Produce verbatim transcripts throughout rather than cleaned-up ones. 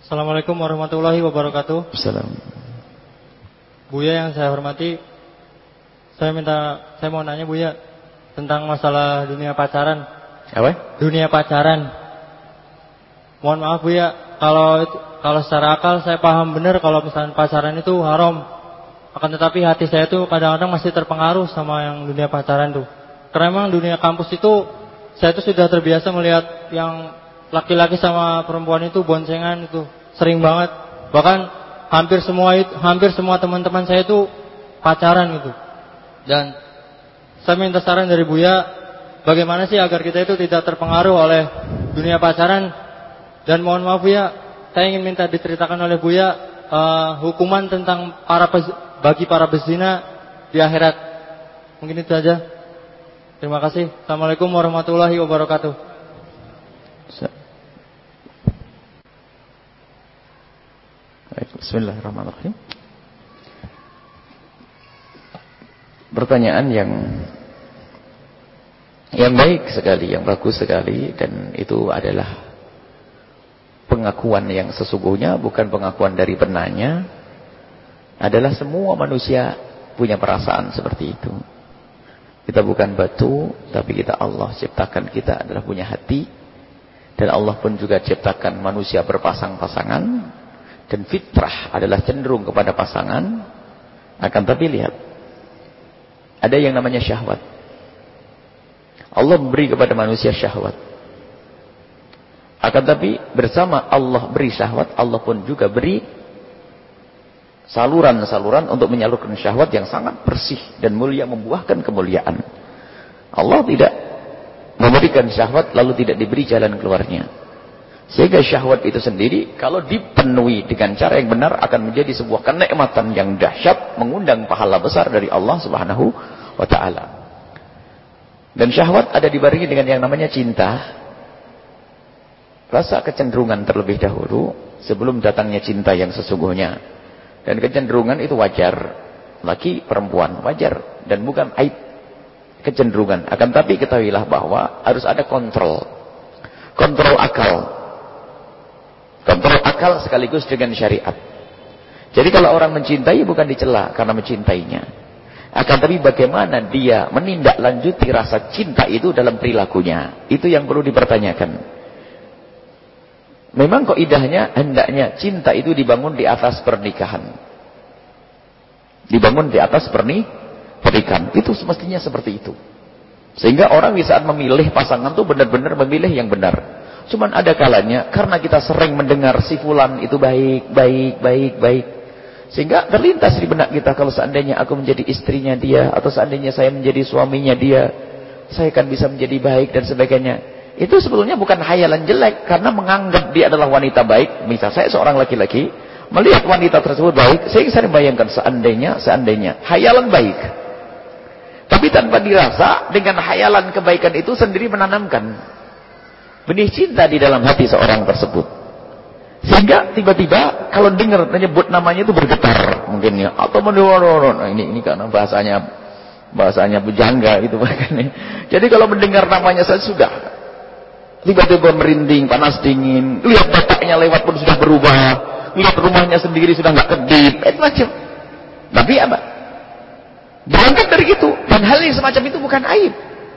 Assalamualaikum warahmatullahi wabarakatuh. Assalamualaikum. Buya yang saya hormati, saya minta, saya mau nanya Buya tentang masalah dunia pacaran. Apa? Dunia pacaran. Mohon maaf Buya, kalau kalau secara akal saya paham benar kalau misalnya pacaran itu haram. Akan tetapi hati saya tuh kadang-kadang masih terpengaruh sama yang dunia pacaran tuh. Karena memang dunia kampus itu saya tuh sudah terbiasa melihat yang laki-laki sama perempuan itu boncengan itu sering banget. Bahkan hampir semua itu, hampir semua teman-teman saya itu pacaran gitu. Dan saya minta saran dari Buya, bagaimana sih agar kita itu tidak terpengaruh oleh dunia pacaran. Dan mohon maaf Buya, saya ingin minta diceritakan oleh Buya uh, hukuman tentang para pez, bagi para pezina di akhirat. Mungkin itu aja. Terima kasih. Assalamualaikum warahmatullahi wabarakatuh. Bismillahirrahmanirrahim. Pertanyaan yang yang baik sekali, yang bagus sekali, dan itu adalah pengakuan yang sesungguhnya, bukan pengakuan dari penanya. Adalah semua manusia punya perasaan seperti itu. Kita bukan batu, tapi kita Allah ciptakan kita adalah punya hati, dan Allah pun juga ciptakan manusia berpasang-pasangan. Dan fitrah adalah cenderung kepada pasangan. Akan tapi lihat, ada yang namanya syahwat. Allah beri kepada manusia syahwat. Akan tapi bersama Allah beri syahwat, Allah pun juga beri saluran-saluran untuk menyalurkan syahwat yang sangat bersih dan mulia, membuahkan kemuliaan. Allah tidak memberikan syahwat lalu tidak diberi jalan keluarnya. Sehingga syahwat itu sendiri kalau dipenuhi dengan cara yang benar akan menjadi sebuah kenikmatan yang dahsyat, mengundang pahala besar dari Allah Subhanahu wa taala. Dan syahwat ada dibarengi dengan yang namanya cinta. Rasa kecenderungan terlebih dahulu sebelum datangnya cinta yang sesungguhnya. Dan kecenderungan itu wajar, laki perempuan wajar dan bukan aib kecenderungan. Akan tapi ketahuilah bahwa harus ada kontrol. Kontrol akal. Kontrol akal sekaligus dengan syariat. Jadi kalau orang mencintai bukan dicela karena mencintainya. Akan tapi bagaimana dia menindaklanjuti rasa cinta itu dalam perilakunya. Itu yang perlu dipertanyakan. Memang kaidahnya hendaknya cinta itu dibangun di atas pernikahan. Dibangun di atas perni, pernikahan. Itu semestinya seperti itu. Sehingga orang di saat memilih pasangan itu benar-benar memilih yang benar. Cuman ada kalanya karena kita sering mendengar si fulan itu baik, baik, baik, baik. Sehingga terlintas di benak kita, kalau seandainya aku menjadi istrinya dia, atau seandainya saya menjadi suaminya dia, saya akan bisa menjadi baik dan sebagainya. Itu sebetulnya bukan hayalan jelek, karena menganggap dia adalah wanita baik. Misal saya seorang laki-laki, melihat wanita tersebut baik, saya bisa membayangkan seandainya, seandainya. Hayalan baik. Tapi tanpa dirasa, dengan hayalan kebaikan itu sendiri menanamkan benih cinta di dalam hati seorang tersebut. Sehingga tiba-tiba kalau dengar menyebut namanya itu bergetar mungkin ya, atau mendoron. Nah, ini ini karena bahasanya bahasanya bujangga gitu bahkan. Jadi kalau mendengar namanya saya sudah tiba-tiba merinding, panas dingin. Lihat bapaknya lewat pun sudah berubah. Lihat rumahnya sendiri sudah nggak kedip. Itu macam. Tapi apa? Berangkat dari itu, dan hal yang semacam itu bukan aib.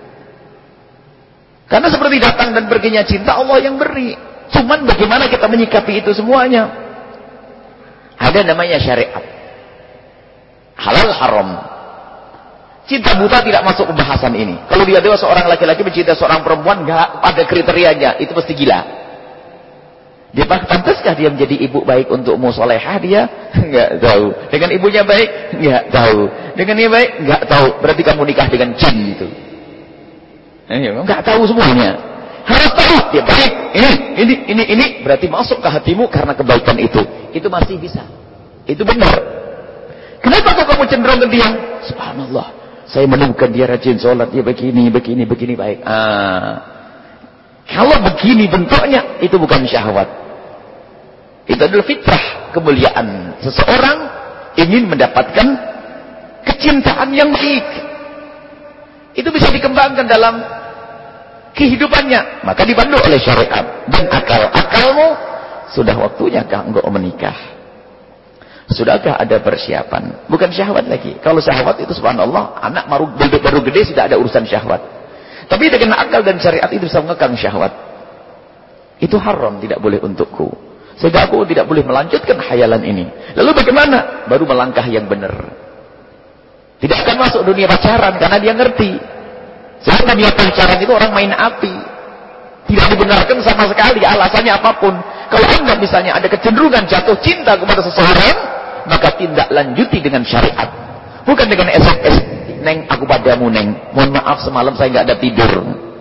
Karena seperti datang dan perginya cinta, Allah yang beri. Cuman bagaimana kita menyikapi itu semuanya. Ada namanya syariat. Halal haram. Cinta buta tidak masuk pembahasan ini. Kalau dia dewa seorang laki-laki mencintai seorang perempuan, nggak ada kriterianya, itu pasti gila. Dia pantaskah dia menjadi ibu baik untuk musolehah dia? Nggak tahu. Dengan ibunya baik? Nggak tahu. Dengan dia baik? Nggak tahu. Berarti kamu nikah dengan jin itu. Nggak tahu semuanya. Harus tahu dia baik. Ini, ini, ini, ini. Berarti masuk ke hatimu karena kebaikan itu. Itu masih bisa. Itu benar. Kenapa kok kamu cenderung ke dia? Subhanallah. Saya menemukan dia rajin sholat. Dia begini, begini, begini baik. Ah. Kalau begini bentuknya, itu bukan syahwat. Itu adalah fitrah kemuliaan. Seseorang ingin mendapatkan kecintaan yang baik. Itu bisa dikembangkan dalam kehidupannya, maka dibantu oleh syariat dan akal. Akalmu sudah waktunya kah engkau menikah? Sudahkah ada persiapan? Bukan syahwat lagi. Kalau syahwat itu subhanallah, anak baru, baru gede sudah ada urusan syahwat. Tapi dengan akal dan syariat itu bisa mengekang syahwat. Itu haram, tidak boleh untukku. Sehingga aku tidak boleh melanjutkan khayalan ini. Lalu bagaimana? Baru melangkah yang benar. Tidak akan masuk dunia pacaran karena dia ngerti. Sehingga dunia pacaran itu orang main api. Tidak dibenarkan sama sekali, alasannya apapun. Kalau Anda misalnya ada kecenderungan jatuh cinta kepada seseorang, maka tindak lanjuti dengan syariat. Bukan dengan S M S. Neng, aku padamu, Neng. Mohon maaf semalam saya nggak ada tidur.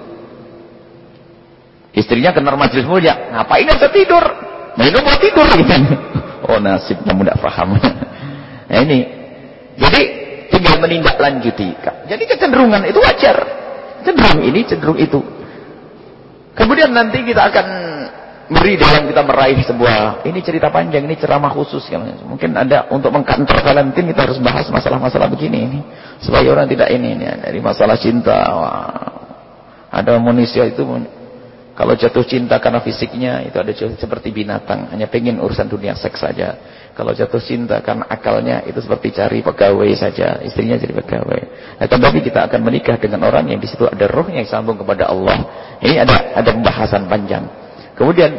Istrinya kenal majelis mulia. Ngapain nggak bisa tidur? Minum mau tidur. Oh nasib, kamu tidak paham. Nah ini. Jadi tinggal menindaklanjuti. Jadi kecenderungan itu wajar. Cenderung ini, cenderung itu. Kemudian nanti kita akan beri dalam kita meraih sebuah, ini cerita panjang, ini ceramah khusus. Mungkin ada untuk mengkantor Valentine kita harus bahas masalah-masalah begini ini. Supaya orang tidak ini, ini dari masalah cinta. Wah. Ada manusia itu kalau jatuh cinta karena fisiknya itu ada seperti binatang, hanya pengen urusan dunia seks saja. Kalau jatuh cinta karena akalnya itu seperti cari pegawai saja, istrinya jadi pegawai. Nah, tapi kita akan menikah dengan orang yang di situ ada rohnya yang sambung kepada Allah. Ini ada ada pembahasan panjang. Kemudian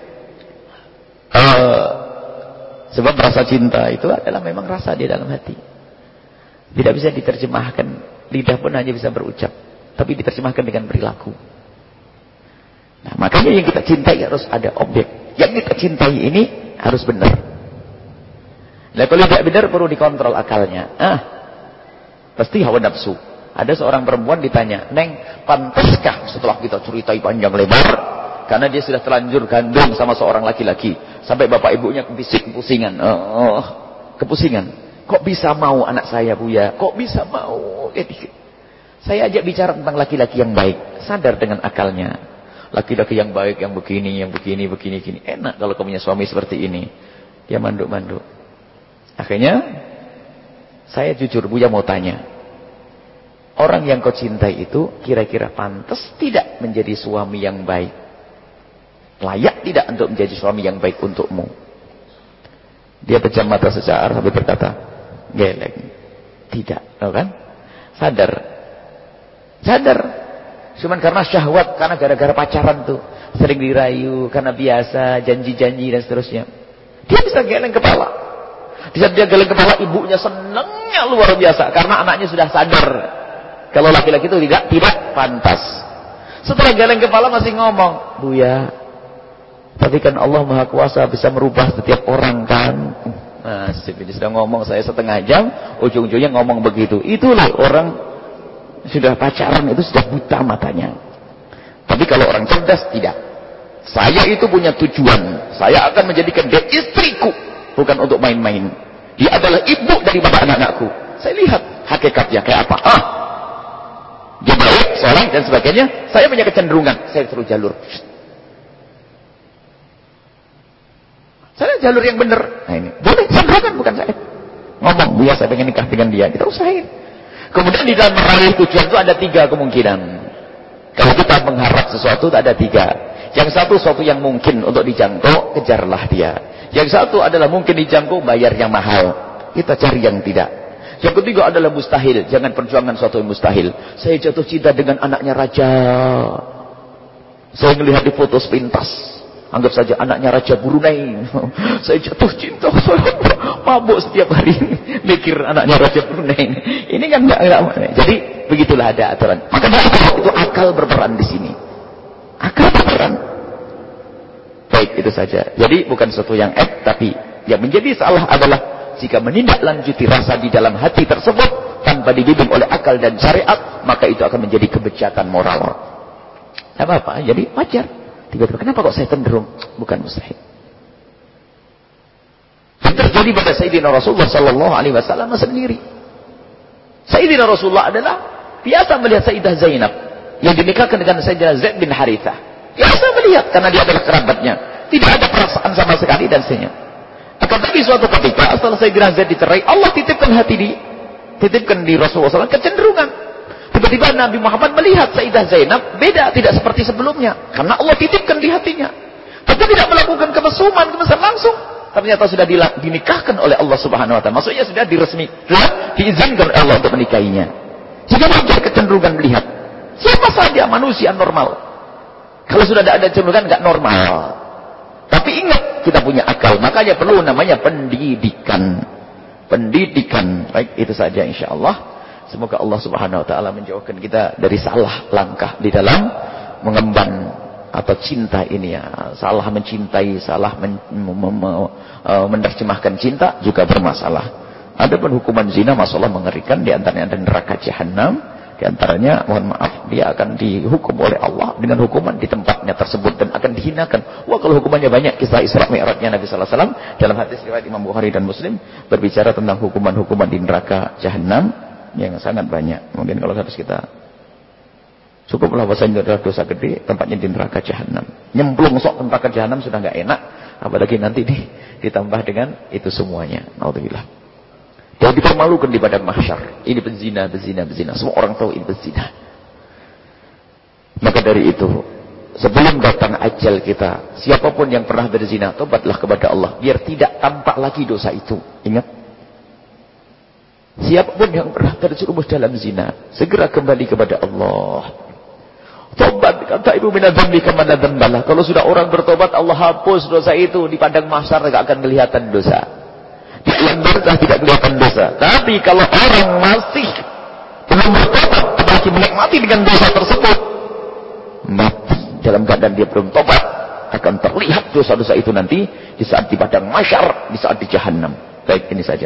uh, sebab rasa cinta itu adalah memang rasa di dalam hati. Tidak bisa diterjemahkan, lidah pun hanya bisa berucap, tapi diterjemahkan dengan perilaku. Nah, makanya yang kita cintai harus ada objek. Yang kita cintai ini harus benar. Nah, kalau tidak benar perlu dikontrol akalnya. Ah, pasti hawa nafsu. Ada seorang perempuan ditanya, Neng, pantaskah setelah kita ceritai panjang lebar, karena dia sudah terlanjur gandum sama seorang laki-laki, sampai bapak ibunya kebisik kepusingan, oh, oh, kepusingan. Kok bisa mau anak saya, Buya? Kok bisa mau? Saya ajak bicara tentang laki-laki yang baik, sadar dengan akalnya. Laki-laki yang baik, yang begini, yang begini, begini, begini. Enak kalau kamu punya suami seperti ini. Dia manduk-manduk. Akhirnya, saya jujur, Buya mau tanya. Orang yang kau cintai itu, kira-kira pantas tidak menjadi suami yang baik? Layak tidak untuk menjadi suami yang baik untukmu? Dia pejam mata sesaat sampai berkata, geleng. Tidak, tahu kan? Sadar. Sadar. Cuman karena syahwat, karena gara-gara pacaran tuh. Sering dirayu, karena biasa, janji-janji dan seterusnya. Dia bisa geleng kepala. Di saat dia geleng kepala, ibunya senangnya luar biasa. Karena anaknya sudah sadar. Kalau laki-laki itu tidak tidak pantas. Setelah geleng kepala masih ngomong, Buya, tapi kan Allah Maha Kuasa bisa merubah setiap orang kan. Nah, ini sudah ngomong saya setengah jam, ujung-ujungnya ngomong begitu. Itulah orang sudah pacaran itu sudah buta matanya. Tapi kalau orang cerdas tidak. Saya itu punya tujuan. Saya akan menjadikan dia istriku, bukan untuk main-main. Dia adalah ibu daripada anak-anakku. Saya lihat hakikatnya kayak apa. Ah, dia baik, soleh dan sebagainya. Saya punya kecenderungan, saya terus jalur. Saya jalur yang benar. Nah ini boleh, cenderungan bukan saya. Ngomong, Buya saya pengen nikah dengan dia. Kita usahain. Kemudian di dalam meraih tujuan itu ada tiga kemungkinan. Kalau kita mengharap sesuatu ada tiga. Yang satu sesuatu yang mungkin untuk dijangkau, kejarlah dia. Yang satu adalah mungkin dijangkau, bayar yang mahal. Kita cari yang tidak. Yang ketiga adalah mustahil. Jangan perjuangan suatu yang mustahil. Saya jatuh cinta dengan anaknya raja. Saya melihat di foto sepintas. Anggap saja anaknya Raja Brunei. Saya jatuh cinta. Mabuk setiap hari mikir anaknya Raja Brunei. Ini kan enggak, enggak. Jadi begitulah ada aturan. Maka itu akal berperan di sini. Akal berperan. Baik, itu saja. Jadi bukan sesuatu yang ek, tapi yang menjadi salah adalah jika menindaklanjuti rasa di dalam hati tersebut tanpa dibimbing oleh akal dan syariat, maka itu akan menjadi kebijakan moral. Tidak apa-apa, jadi wajar. Tiba-tiba, kenapa kok saya cenderung? Bukan mustahil. Yang terjadi pada Sayyidina Rasulullah Sallallahu Alaihi Wasallam sendiri. Sayyidina Rasulullah adalah biasa melihat Sayyidah Zainab yang dinikahkan dengan Sayyidina Zaid bin Harithah. Biasa melihat karena dia adalah kerabatnya. Tidak ada perasaan sama sekali dan senyum. Akan tapi suatu ketika setelah Sayyidina Zaid dicerai, Allah titipkan hati di, titipkan di Rasulullah Sallallahu Alaihi Wasallam kecenderungan. Tiba-tiba Nabi Muhammad melihat Sayyidah Zainab beda, tidak seperti sebelumnya. Karena Allah titipkan di hatinya. Tapi Maka tidak melakukan kemesuman, kemesuman langsung. Ternyata sudah dinikahkan oleh Allah Subhanahu wa taala. Maksudnya sudah diresmi, sudah diizinkan oleh Allah untuk menikahinya. Jika muncul kecenderungan melihat, siapa saja manusia normal. Kalau sudah tidak ada kecenderungan enggak normal. Tapi ingat, kita punya akal, makanya perlu namanya pendidikan. Pendidikan. Baik, itu saja insyaallah. Semoga Allah Subhanahu wa taala menjauhkan kita dari salah langkah di dalam mengemban atau cinta ini ya. Salah mencintai, salah men, menerjemahkan cinta juga bermasalah. Adapun hukuman zina masalah mengerikan, di antaranya ada neraka jahanam, di antaranya mohon maaf dia akan dihukum oleh Allah dengan hukuman di tempatnya tersebut dan akan dihinakan. Wah, kalau hukumannya banyak, kisah Isra Mi'rajnya Nabi sallallahu alaihi wasallam dalam hadis riwayat Imam Bukhari dan Muslim berbicara tentang hukuman-hukuman di neraka jahanam yang sangat banyak. Mungkin kalau harus kita cukuplah bahasanya adalah dosa gede, tempatnya di neraka jahanam. Nyemplung sok neraka jahanam sudah enggak enak, apalagi nanti di, ditambah dengan itu semuanya. Naudzubillah. Dan dipermalukan di padang mahsyar. Ini penzina, penzina, penzina. Semua orang tahu ini penzina. Maka dari itu, sebelum datang ajal kita, siapapun yang pernah berzina, tobatlah kepada Allah biar tidak tampak lagi dosa itu. Ingat, siapapun yang pernah terjerumus dalam zina, segera kembali kepada Allah. Tobat, kata ibu minadzambi kemana dzambalah. Kalau sudah orang bertobat, Allah hapus dosa itu. Di padang mahsyar tidak akan kelihatan dosa. Di alam barzah tidak kelihatan dosa. Tapi kalau orang masih belum bertobat, apalagi menikmati dengan dosa tersebut, mati dalam keadaan dia belum tobat, akan terlihat dosa-dosa itu nanti di saat di padang mahsyar, di saat di jahanam. Baik, ini saja.